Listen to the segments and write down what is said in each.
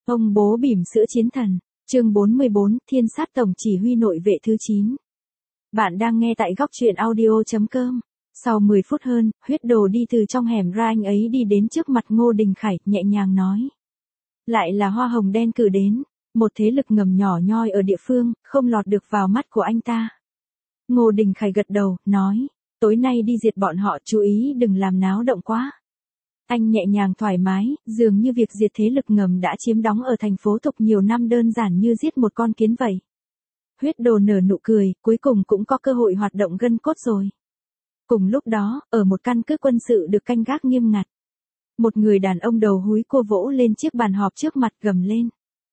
Ông bố bỉm sữa chiến thần, chương 44, Thiên sát tổng chỉ huy nội vệ thứ 9. Bạn đang nghe tại góc truyện audio.com. Sau 10 phút hơn, huyết đồ đi từ trong hẻm ra, anh ấy đi đến trước mặt Ngô Đình Khải, nhẹ nhàng nói. Lại là hoa hồng đen cử đến, một thế lực ngầm nhỏ nhoi ở địa phương, không lọt được vào mắt của anh ta. Ngô Đình Khải gật đầu, nói, tối nay đi diệt bọn họ, chú ý đừng làm náo động quá. Anh nhẹ nhàng thoải mái, dường như việc diệt thế lực ngầm đã chiếm đóng ở thành phố Thục nhiều năm đơn giản như giết một con kiến vậy. Huyết đồ nở nụ cười, cuối cùng cũng có cơ hội hoạt động gân cốt rồi. Cùng lúc đó, ở một căn cứ quân sự được canh gác nghiêm ngặt. Một người đàn ông đầu húi cua vỗ lên chiếc bàn họp trước mặt, gầm lên.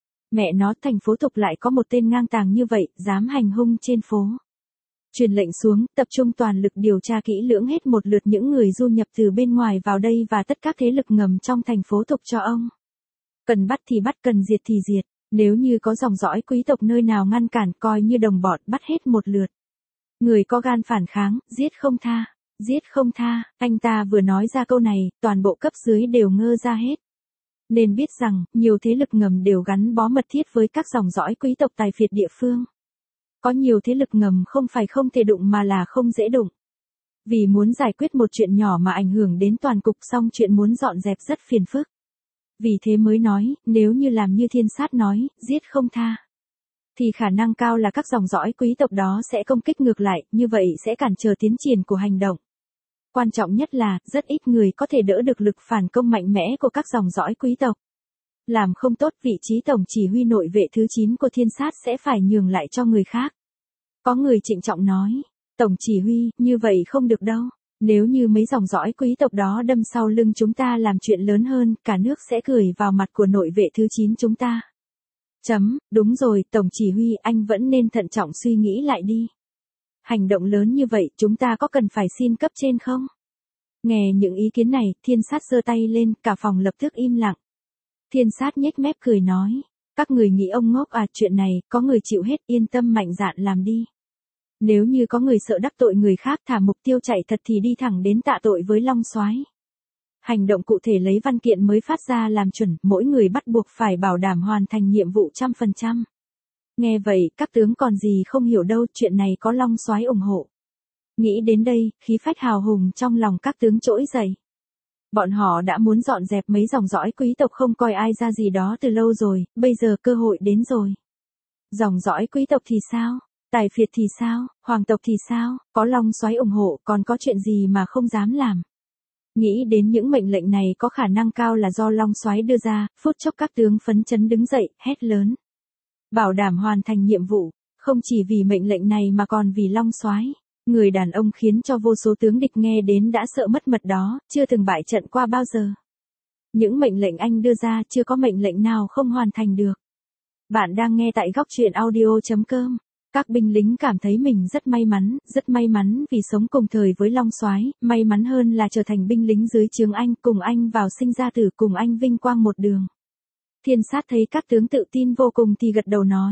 Mẹ nó, thành phố Thục lại có một tên ngang tàng như vậy, dám hành hung trên phố. Truyền lệnh xuống, tập trung toàn lực điều tra kỹ lưỡng hết một lượt những người du nhập từ bên ngoài vào đây và tất các thế lực ngầm trong thành phố Thục cho ông. Cần bắt thì bắt, cần diệt thì diệt, nếu như có dòng dõi quý tộc nơi nào ngăn cản, coi như đồng bọn, bắt hết một lượt. Người có gan phản kháng, giết không tha, giết không tha. Anh ta vừa nói ra câu này, toàn bộ cấp dưới đều ngơ ra hết. Nên biết rằng, nhiều thế lực ngầm đều gắn bó mật thiết với các dòng dõi quý tộc tài phiệt địa phương. Có nhiều thế lực ngầm không phải không thể đụng mà là không dễ đụng. Vì muốn giải quyết một chuyện nhỏ mà ảnh hưởng đến toàn cục, xong chuyện muốn dọn dẹp rất phiền phức. Vì thế mới nói, nếu như làm như Thiên sát nói, giết không tha, thì khả năng cao là các dòng dõi quý tộc đó sẽ công kích ngược lại, như vậy sẽ cản trở tiến triển của hành động. Quan trọng nhất là, rất ít người có thể đỡ được lực phản công mạnh mẽ của các dòng dõi quý tộc. Làm không tốt, vị trí tổng chỉ huy nội vệ thứ 9 của Thiên sát sẽ phải nhường lại cho người khác. Có người trịnh trọng nói, tổng chỉ huy, như vậy không được đâu. Nếu như mấy dòng dõi quý tộc đó đâm sau lưng chúng ta làm chuyện lớn hơn, cả nước sẽ cười vào mặt của nội vệ thứ 9 chúng ta. Đúng rồi, tổng chỉ huy, anh vẫn nên thận trọng suy nghĩ lại đi. Hành động lớn như vậy, chúng ta có cần phải xin cấp trên không? Nghe những ý kiến này, Thiên sát giơ tay lên, cả phòng lập tức im lặng. Thiên sát nhếch mép cười nói, các người nghĩ ông ngốc à, chuyện này, có người chịu hết, yên tâm mạnh dạn làm đi. Nếu như có người sợ đắc tội người khác, thả mục tiêu chạy thật thì đi thẳng đến tạ tội với Long Soái. Hành động cụ thể lấy văn kiện mới phát ra làm chuẩn, mỗi người bắt buộc phải bảo đảm hoàn thành nhiệm vụ 100%. Nghe vậy, các tướng còn gì không hiểu đâu, chuyện này có Long Soái ủng hộ. Nghĩ đến đây, khí phách hào hùng trong lòng các tướng trỗi dậy. Bọn họ đã muốn dọn dẹp mấy dòng dõi quý tộc không coi ai ra gì đó từ lâu rồi, bây giờ cơ hội đến rồi. Dòng dõi quý tộc thì sao? Tài phiệt thì sao? Hoàng tộc thì sao? Có Long Soái ủng hộ, còn có chuyện gì mà không dám làm? Nghĩ đến những mệnh lệnh này có khả năng cao là do Long Soái đưa ra, phút chốc các tướng phấn chấn đứng dậy, hét lớn. Bảo đảm hoàn thành nhiệm vụ, không chỉ vì mệnh lệnh này mà còn vì Long Soái. Người đàn ông khiến cho vô số tướng địch nghe đến đã sợ mất mật đó, chưa từng bại trận qua bao giờ. Những mệnh lệnh anh đưa ra chưa có mệnh lệnh nào không hoàn thành được. Bạn đang nghe tại góc truyện audio.com. Các binh lính cảm thấy mình rất may mắn vì sống cùng thời với Long Soái, may mắn hơn là trở thành binh lính dưới trướng anh, cùng anh vào sinh ra tử, cùng anh vinh quang một đường. Thiên sát thấy các tướng tự tin vô cùng thì gật đầu nói.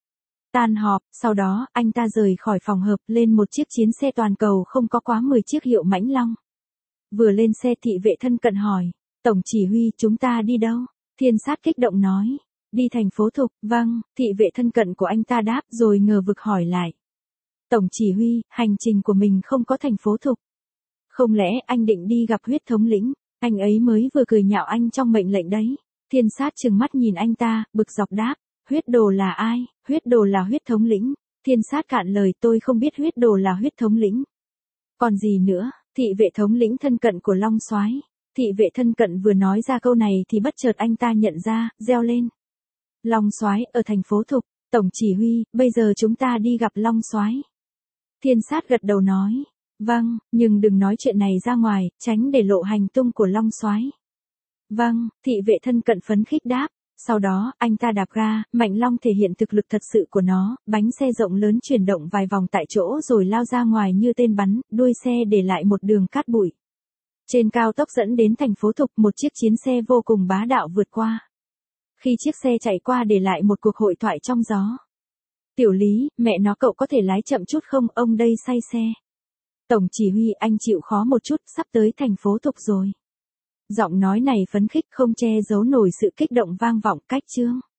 Tan họp, sau đó, anh ta rời khỏi phòng họp lên một chiếc chiến xe toàn cầu không có quá 10 chiếc hiệu Mãnh Long. Vừa lên xe, thị vệ thân cận hỏi, tổng chỉ huy, chúng ta đi đâu? Thiên sát kích động nói, đi thành phố Thục. Vâng, thị vệ thân cận của anh ta đáp rồi ngờ vực hỏi lại. Tổng chỉ huy, hành trình của mình không có thành phố Thục. Không lẽ anh định đi gặp huyết thống lĩnh? Anh ấy mới vừa cười nhạo anh trong mệnh lệnh đấy. Thiên sát trừng mắt nhìn anh ta, bực dọc đáp. Huyết đồ là ai? Huyết đồ là huyết thống lĩnh. Thiên sát cạn lời, tôi không biết huyết đồ là huyết thống lĩnh. Còn gì nữa? Thị vệ thống lĩnh thân cận của Long Soái. Thị vệ thân cận vừa nói ra câu này thì bất chợt anh ta nhận ra, reo lên. Long Soái ở thành phố Thục. Tổng chỉ huy, bây giờ chúng ta đi gặp Long Soái. Thiên sát gật đầu nói, vâng, nhưng đừng nói chuyện này ra ngoài, tránh để lộ hành tung của Long Soái. Vâng, thị vệ thân cận phấn khích đáp. Sau đó, anh ta đạp ga, Mạnh Long thể hiện thực lực thật sự của nó, bánh xe rộng lớn chuyển động vài vòng tại chỗ rồi lao ra ngoài như tên bắn, đuôi xe để lại một đường cát bụi. Trên cao tốc dẫn đến thành phố Thục, một chiếc chiến xe vô cùng bá đạo vượt qua. Khi chiếc xe chạy qua để lại một cuộc hội thoại trong gió. Tiểu Lý, mẹ nó, cậu có thể lái chậm chút không, ông đây say xe. Tổng chỉ huy, anh chịu khó một chút, sắp tới thành phố Thục rồi. Giọng nói này phấn khích không che giấu nổi sự kích động vang vọng cách chương.